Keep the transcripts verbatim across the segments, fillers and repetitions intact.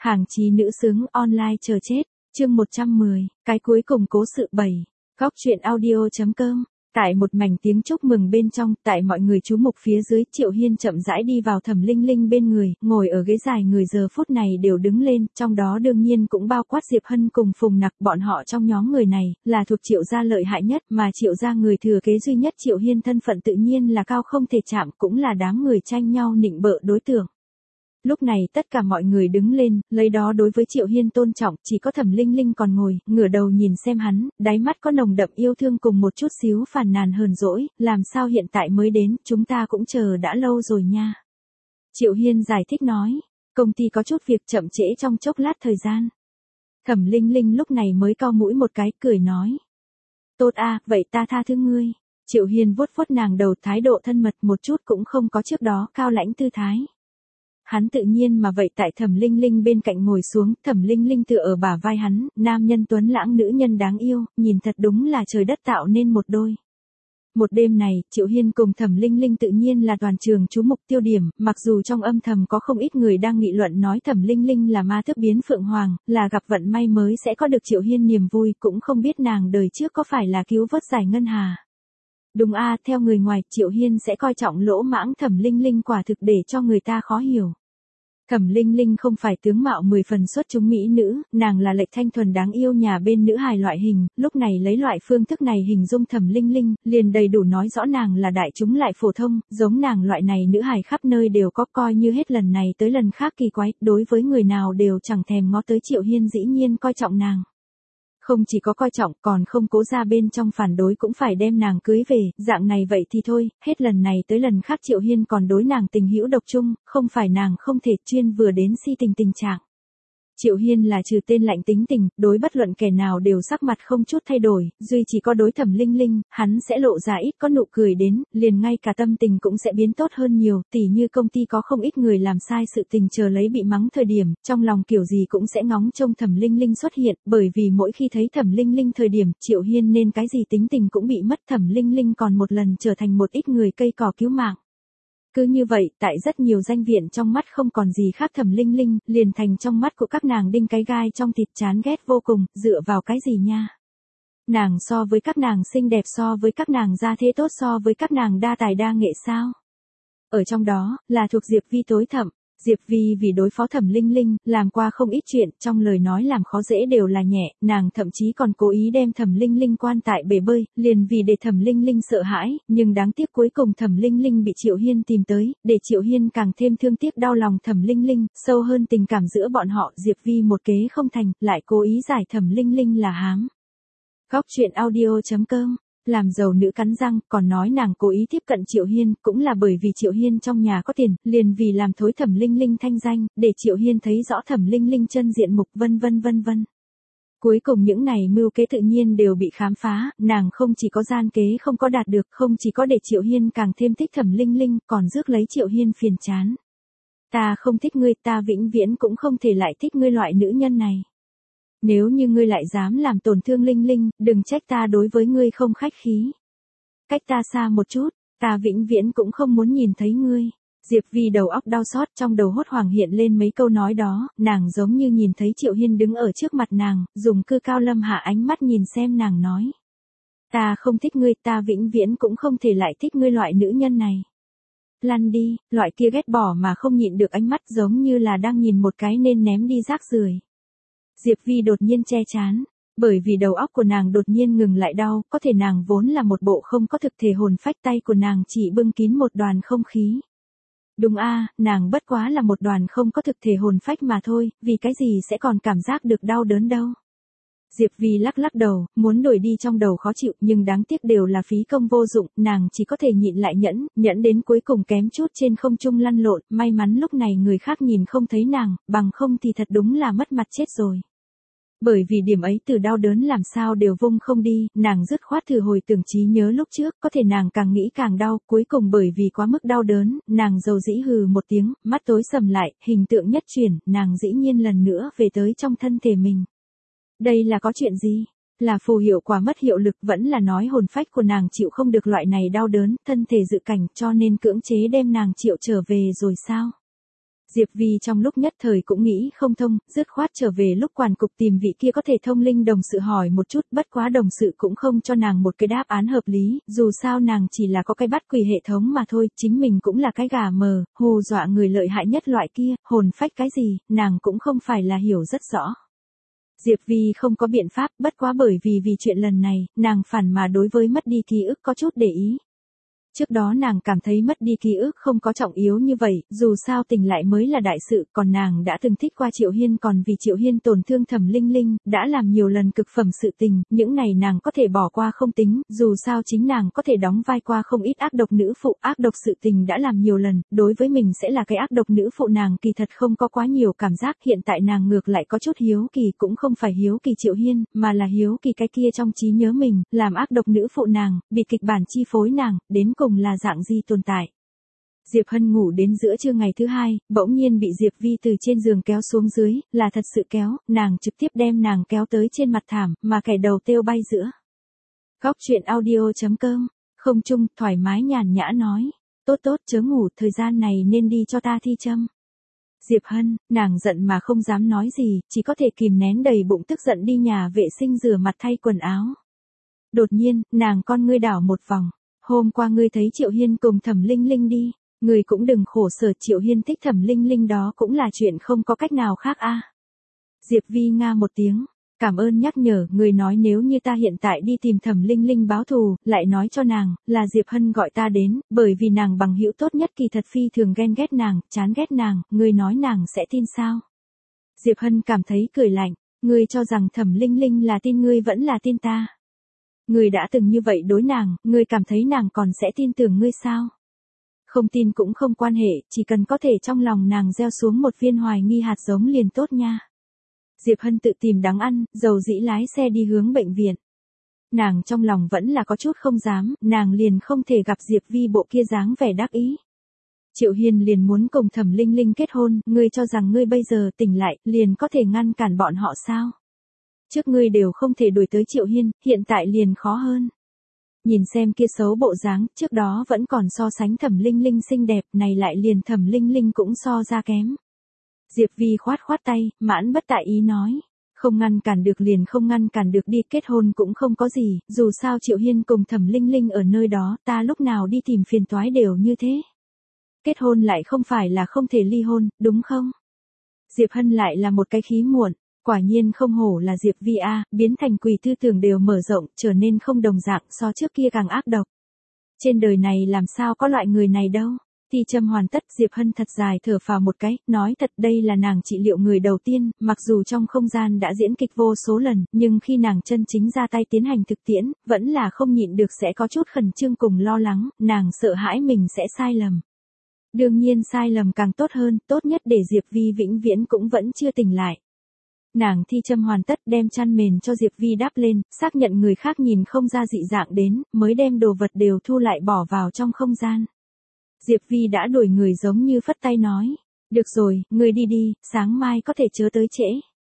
Hàng chí nữ xứng online chờ chết, chương một trăm mười, cái cuối cùng cố sự bảy, góc truyện audio chấm com. Tại một mảnh tiếng chúc mừng bên trong, tại mọi người chú mục phía dưới, Triệu Hiên chậm rãi đi vào Thẩm Linh Linh bên người, ngồi ở ghế dài người giờ phút này đều đứng lên, trong đó đương nhiên cũng bao quát Diệp Hân cùng Phùng Nặc, bọn họ trong nhóm người này, là thuộc Triệu gia lợi hại nhất, mà Triệu gia người thừa kế duy nhất Triệu Hiên thân phận tự nhiên là cao không thể chạm, cũng là đám người tranh nhau nịnh bợ đối tượng. Lúc này tất cả mọi người đứng lên, lấy đó đối với Triệu Hiên tôn trọng, chỉ có Thẩm Linh Linh còn ngồi, ngửa đầu nhìn xem hắn, đáy mắt có nồng đậm yêu thương cùng một chút xíu phàn nàn hờn dỗi, làm sao hiện tại mới đến, chúng ta cũng chờ đã lâu rồi nha. Triệu Hiên giải thích nói, công ty có chút việc chậm trễ trong chốc lát thời gian. Thẩm Linh Linh lúc này mới cau mũi một cái, cười nói. Tốt a, vậy ta tha thứ ngươi. Triệu Hiên vuốt vuốt nàng đầu, thái độ thân mật một chút cũng không có trước đó cao lãnh tư thái. Hắn tự nhiên mà vậy tại Thẩm Linh Linh bên cạnh ngồi xuống, Thẩm Linh Linh tựa ở bả vai hắn, nam nhân tuấn lãng nữ nhân đáng yêu, nhìn thật đúng là trời đất tạo nên một đôi. Một đêm này, Triệu Hiên cùng Thẩm Linh Linh tự nhiên là toàn trường chú mục tiêu điểm, mặc dù trong âm thầm có không ít người đang nghị luận nói Thẩm Linh Linh là ma thức biến phượng hoàng, là gặp vận may mới sẽ có được Triệu Hiên niềm vui, cũng không biết nàng đời trước có phải là cứu vớt giải ngân hà. Đúng a, theo người ngoài, Triệu Hiên sẽ coi trọng lỗ mãng Thẩm Linh Linh quả thực để cho người ta khó hiểu. Thẩm Linh Linh không phải tướng mạo mười phần xuất chúng mỹ nữ, nàng là lệch thanh thuần đáng yêu nhà bên nữ hài loại hình, lúc này lấy loại phương thức này hình dung Thẩm Linh Linh, liền đầy đủ nói rõ nàng là đại chúng lại phổ thông, giống nàng loại này nữ hài khắp nơi đều có, coi như hết lần này tới lần khác kỳ quái, đối với người nào đều chẳng thèm ngó tới. Triệu Hiên dĩ nhiên coi trọng nàng. Không chỉ có coi trọng, còn không cố ra bên trong phản đối cũng phải đem nàng cưới về, dạng này vậy thì thôi, hết lần này tới lần khác Triệu Hiên còn đối nàng tình hữu độc chung, không phải nàng không thể, chuyên vừa đến si tình tình trạng. Triệu Hiên là trừ tên lạnh tính tình, đối bất luận kẻ nào đều sắc mặt không chút thay đổi, duy chỉ có đối Thẩm Linh Linh, hắn sẽ lộ ra ít có nụ cười đến, liền ngay cả tâm tình cũng sẽ biến tốt hơn nhiều, tỉ như công ty có không ít người làm sai sự tình chờ lấy bị mắng thời điểm, trong lòng kiểu gì cũng sẽ ngóng trông Thẩm Linh Linh xuất hiện, bởi vì mỗi khi thấy Thẩm Linh Linh thời điểm, Triệu Hiên nên cái gì tính tình cũng bị mất, Thẩm Linh Linh còn một lần trở thành một ít người cây cỏ cứu mạng. Cứ như vậy, tại rất nhiều danh viện trong mắt không còn gì khác Thẩm Linh Linh, liền thành trong mắt của các nàng đinh cái gai trong thịt, chán ghét vô cùng, dựa vào cái gì nha. Nàng so với các nàng xinh đẹp, so với các nàng gia thế tốt, so với các nàng đa tài đa nghệ sao. Ở trong đó, là thuộc Diệp Vi tối thẩm. Diệp Vi vì đối phó Thẩm Linh Linh, làm qua không ít chuyện, trong lời nói làm khó dễ đều là nhẹ, nàng thậm chí còn cố ý đem Thẩm Linh Linh quan tại bể bơi, liền vì để Thẩm Linh Linh sợ hãi, nhưng đáng tiếc cuối cùng Thẩm Linh Linh bị Triệu Hiên tìm tới, để Triệu Hiên càng thêm thương tiếc đau lòng Thẩm Linh Linh, sâu hơn tình cảm giữa bọn họ, Diệp Vi một kế không thành, lại cố ý giải Thẩm Linh Linh là hám. Góc truyện audio chấm com. Làm giàu nữ cắn răng, còn nói nàng cố ý tiếp cận Triệu Hiên, cũng là bởi vì Triệu Hiên trong nhà có tiền, liền vì làm thối Thẩm Linh Linh thanh danh, để Triệu Hiên thấy rõ Thẩm Linh Linh chân diện mục, vân vân vân vân. Cuối cùng những này mưu kế tự nhiên đều bị khám phá, nàng không chỉ có gian kế không có đạt được, không chỉ có để Triệu Hiên càng thêm thích Thẩm Linh Linh, còn rước lấy Triệu Hiên phiền chán. Ta không thích ngươi, ta vĩnh viễn cũng không thể lại thích ngươi loại nữ nhân này. Nếu như ngươi lại dám làm tổn thương Linh Linh, đừng trách ta đối với ngươi không khách khí. Cách ta xa một chút, ta vĩnh viễn cũng không muốn nhìn thấy ngươi. Diệp Vi đầu óc đau xót, trong đầu hốt hoảng hiện lên mấy câu nói đó, nàng giống như nhìn thấy Triệu Hiên đứng ở trước mặt nàng, dùng cư cao lâm hạ ánh mắt nhìn xem nàng nói. Ta không thích ngươi, ta vĩnh viễn cũng không thể lại thích ngươi loại nữ nhân này. Lăn đi, loại kia ghét bỏ mà không nhịn được ánh mắt giống như là đang nhìn một cái nên ném đi rác rưởi. Diệp Vi đột nhiên che chán, bởi vì đầu óc của nàng đột nhiên ngừng lại đau, có thể nàng vốn là một bộ không có thực thể hồn phách, tay của nàng chỉ bưng kín một đoàn không khí. Đúng a, nàng bất quá là một đoàn không có thực thể hồn phách mà thôi, vì cái gì sẽ còn cảm giác được đau đớn đâu. Diệp Vi lắc lắc đầu, muốn đuổi đi trong đầu khó chịu, nhưng đáng tiếc đều là phí công vô dụng, nàng chỉ có thể nhịn lại nhẫn, nhẫn đến cuối cùng kém chút trên không trung lăn lộn, may mắn lúc này người khác nhìn không thấy nàng, bằng không thì thật đúng là mất mặt chết rồi. Bởi vì điểm ấy từ đau đớn làm sao đều vung không đi, nàng dứt khoát thử hồi tưởng trí nhớ lúc trước, có thể nàng càng nghĩ càng đau, cuối cùng bởi vì quá mức đau đớn, nàng dầu dĩ hừ một tiếng, mắt tối sầm lại, hình tượng nhất chuyển, nàng dĩ nhiên lần nữa về tới trong thân thể mình. Đây là có chuyện gì? Là phù hiệu quả mất hiệu lực, vẫn là nói hồn phách của nàng chịu không được loại này đau đớn, thân thể dự cảnh cho nên cưỡng chế đem nàng triệu trở về rồi sao? Diệp Vi trong lúc nhất thời cũng nghĩ không thông, dứt khoát trở về lúc quản cục tìm vị kia có thể thông linh đồng sự hỏi một chút, bất quá đồng sự cũng không cho nàng một cái đáp án hợp lý, dù sao nàng chỉ là có cái bắt quỷ hệ thống mà thôi, chính mình cũng là cái gà mờ, hù dọa người lợi hại nhất loại kia, hồn phách cái gì, nàng cũng không phải là hiểu rất rõ. Diệp Vi không có biện pháp, bất quá bởi vì vì chuyện lần này, nàng phản mà đối với mất đi ký ức có chút để ý. Trước đó nàng cảm thấy mất đi ký ức không có trọng yếu như vậy, dù sao tỉnh lại mới là đại sự, còn nàng đã từng thích qua Triệu Hiên còn vì Triệu Hiên tổn thương Thẩm Linh Linh, đã làm nhiều lần cực phẩm sự tình, những này nàng có thể bỏ qua không tính, dù sao chính nàng có thể đóng vai qua không ít ác độc nữ phụ, ác độc sự tình đã làm nhiều lần, đối với mình sẽ là cái ác độc nữ phụ nàng kỳ thật không có quá nhiều cảm giác, hiện tại nàng ngược lại có chút hiếu kỳ, cũng không phải hiếu kỳ Triệu Hiên, mà là hiếu kỳ cái kia trong trí nhớ mình, làm ác độc nữ phụ nàng, bị kịch bản chi phối nàng, đến cùng là dạng gì tồn tại. Diệp Hân ngủ đến giữa trưa ngày thứ hai, bỗng nhiên bị Diệp Vi từ trên giường kéo xuống dưới, là thật sự kéo, nàng trực tiếp đem nàng kéo tới trên mặt thảm, mà kẻ đầu tiêu bay giữa. Góc truyện audio chấm com, không trung, thoải mái nhàn nhã nói, tốt tốt chớ ngủ, thời gian này nên đi cho ta thi châm. Diệp Hân, nàng giận mà không dám nói gì, chỉ có thể kìm nén đầy bụng tức giận đi nhà vệ sinh rửa mặt thay quần áo. Đột nhiên, nàng con ngươi đảo một vòng. Hôm qua ngươi thấy Triệu Hiên cùng Thẩm Linh Linh đi, ngươi cũng đừng khổ sở, Triệu Hiên thích Thẩm Linh Linh đó cũng là chuyện không có cách nào khác a. À. Diệp Vi nga một tiếng, cảm ơn nhắc nhở, người nói nếu như ta hiện tại đi tìm Thẩm Linh Linh báo thù, lại nói cho nàng, là Diệp Hân gọi ta đến, bởi vì nàng bằng hữu tốt nhất kỳ thật phi thường ghen ghét nàng, chán ghét nàng, ngươi nói nàng sẽ tin sao? Diệp Hân cảm thấy cười lạnh, ngươi cho rằng Thẩm Linh Linh là tin ngươi vẫn là tin ta? Ngươi đã từng như vậy đối nàng, ngươi cảm thấy nàng còn sẽ tin tưởng ngươi sao? Không tin cũng không quan hệ, chỉ cần có thể trong lòng nàng gieo xuống một viên hoài nghi hạt giống liền tốt nha. Diệp Hân tự tìm đắng ăn, dầu dĩ lái xe đi hướng bệnh viện. Nàng trong lòng vẫn là có chút không dám, nàng liền không thể gặp Diệp Vi bộ kia dáng vẻ đắc ý. Triệu Hiên liền muốn cùng Thẩm Linh Linh kết hôn, ngươi cho rằng ngươi bây giờ tỉnh lại, liền có thể ngăn cản bọn họ sao? Trước ngươi đều không thể đuổi tới Triệu Hiên, hiện tại liền khó hơn. Nhìn xem kia xấu bộ dáng, trước đó vẫn còn so sánh Thẩm Linh Linh xinh đẹp, này lại liền Thẩm Linh Linh cũng so ra kém. Diệp Vi khoát khoát tay, mãn bất tại ý nói. Không ngăn cản được liền không ngăn cản được đi, kết hôn cũng không có gì, dù sao Triệu Hiên cùng Thẩm Linh Linh ở nơi đó, ta lúc nào đi tìm phiền toái đều như thế. Kết hôn lại không phải là không thể ly hôn, đúng không? Diệp Hân lại là một cái khí muộn. Quả nhiên không hổ là Diệp Vi a, biến thành quỷ tư tưởng đều mở rộng, trở nên không đồng dạng, so trước kia càng ác độc. Trên đời này làm sao có loại người này đâu. Thi châm hoàn tất, Diệp Hân thật dài thở phào một cái, nói thật đây là nàng trị liệu người đầu tiên, mặc dù trong không gian đã diễn kịch vô số lần, nhưng khi nàng chân chính ra tay tiến hành thực tiễn, vẫn là không nhịn được sẽ có chút khẩn trương cùng lo lắng, nàng sợ hãi mình sẽ sai lầm. Đương nhiên sai lầm càng tốt hơn, tốt nhất để Diệp Vi vĩnh viễn cũng vẫn chưa tỉnh lại. Nàng thi châm hoàn tất đem chăn mền cho Diệp Vi đắp lên, xác nhận người khác nhìn không ra dị dạng đến, mới đem đồ vật đều thu lại bỏ vào trong không gian. Diệp Vi đã đuổi người giống như phất tay nói, được rồi, người đi đi, sáng mai có thể chớ tới trễ.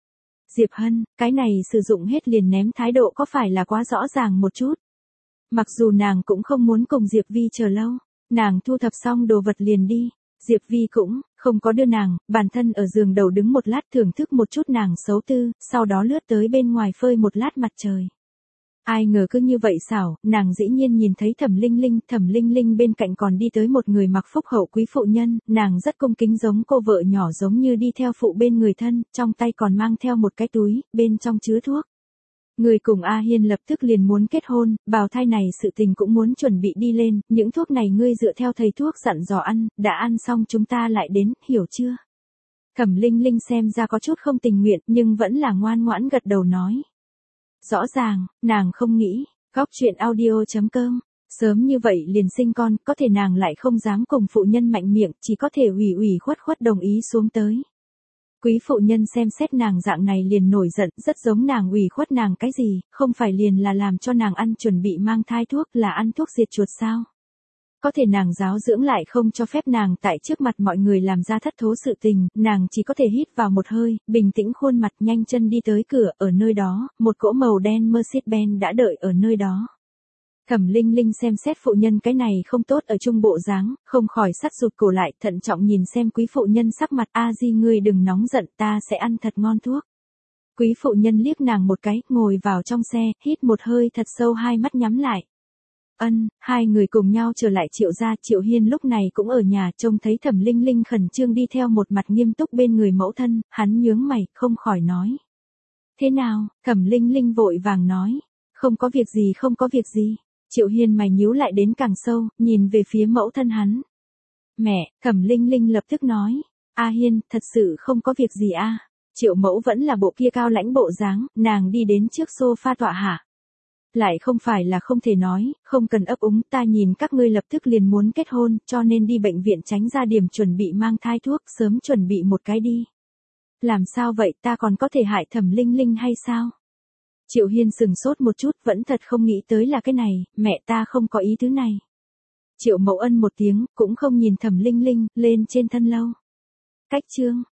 Diệp Hân, cái này sử dụng hết liền ném thái độ có phải là quá rõ ràng một chút. Mặc dù nàng cũng không muốn cùng Diệp Vi chờ lâu, nàng thu thập xong đồ vật liền đi. Diệp Vi cũng không có đưa nàng, bản thân ở giường đầu đứng một lát thưởng thức một chút nàng xấu tư, sau đó lướt tới bên ngoài phơi một lát mặt trời. Ai ngờ cứ như vậy xảo, nàng dĩ nhiên nhìn thấy Thẩm Linh Linh, Thẩm Linh Linh bên cạnh còn đi tới một người mặc phúc hậu quý phụ nhân, nàng rất cung kính giống cô vợ nhỏ giống như đi theo phụ bên người thân, trong tay còn mang theo một cái túi, bên trong chứa thuốc. Người cùng A Hiên lập tức liền muốn kết hôn, bào thai này sự tình cũng muốn chuẩn bị đi lên, những thuốc này ngươi dựa theo thầy thuốc dặn dò ăn, đã ăn xong chúng ta lại đến, hiểu chưa? Thẩm Linh Linh xem ra có chút không tình nguyện nhưng vẫn là ngoan ngoãn gật đầu nói. Rõ ràng, nàng không nghĩ, góc truyện audio chấm com, sớm như vậy liền sinh con, có thể nàng lại không dám cùng phụ nhân mạnh miệng, chỉ có thể ủy ủy khuất khuất đồng ý xuống tới. Quý phụ nhân xem xét nàng dạng này liền nổi giận, rất giống nàng ủy khuất nàng cái gì, không phải liền là làm cho nàng ăn chuẩn bị mang thai thuốc, là ăn thuốc diệt chuột sao? Có thể nàng giáo dưỡng lại không cho phép nàng tại trước mặt mọi người làm ra thất thố sự tình, nàng chỉ có thể hít vào một hơi, bình tĩnh khuôn mặt nhanh chân đi tới cửa, ở nơi đó, một cỗ màu đen Mercedes-Benz đã đợi ở nơi đó. Thẩm Linh Linh xem xét phụ nhân cái này không tốt ở trung bộ dáng, không khỏi sắt rụt cổ lại, thận trọng nhìn xem quý phụ nhân sắc mặt. A Di ngươi đừng nóng giận, ta sẽ ăn thật ngon thuốc. Quý phụ nhân liếc nàng một cái, ngồi vào trong xe, hít một hơi thật sâu, hai mắt nhắm lại. Ân, hai người cùng nhau trở lại Triệu gia. Triệu Hiên lúc này cũng ở nhà, trông thấy Thẩm Linh Linh khẩn trương đi theo một mặt nghiêm túc bên người mẫu thân, hắn nhướng mày, không khỏi nói. Thế nào? Thẩm Linh Linh vội vàng nói. Không có việc gì, không có việc gì. Triệu Hiên mày nhíu lại đến càng sâu, nhìn về phía mẫu thân hắn. Mẹ, Thẩm Linh Linh lập tức nói. A Hiên, thật sự không có việc gì a. Triệu mẫu vẫn là bộ kia cao lãnh bộ dáng, nàng đi đến trước sofa tọa hạ. Lại không phải là không thể nói, không cần ấp úng, ta nhìn các ngươi lập tức liền muốn kết hôn, cho nên đi bệnh viện tránh ra điểm chuẩn bị mang thai thuốc, sớm chuẩn bị một cái đi. Làm sao vậy, ta còn có thể hại Thẩm Linh Linh hay sao? Triệu Hiên sừng sốt một chút, vẫn thật không nghĩ tới là cái này, mẹ ta không có ý thứ này. Triệu mẫu ân một tiếng, cũng không nhìn Thẩm Linh Linh, lên trên thân lâu. Cách chương.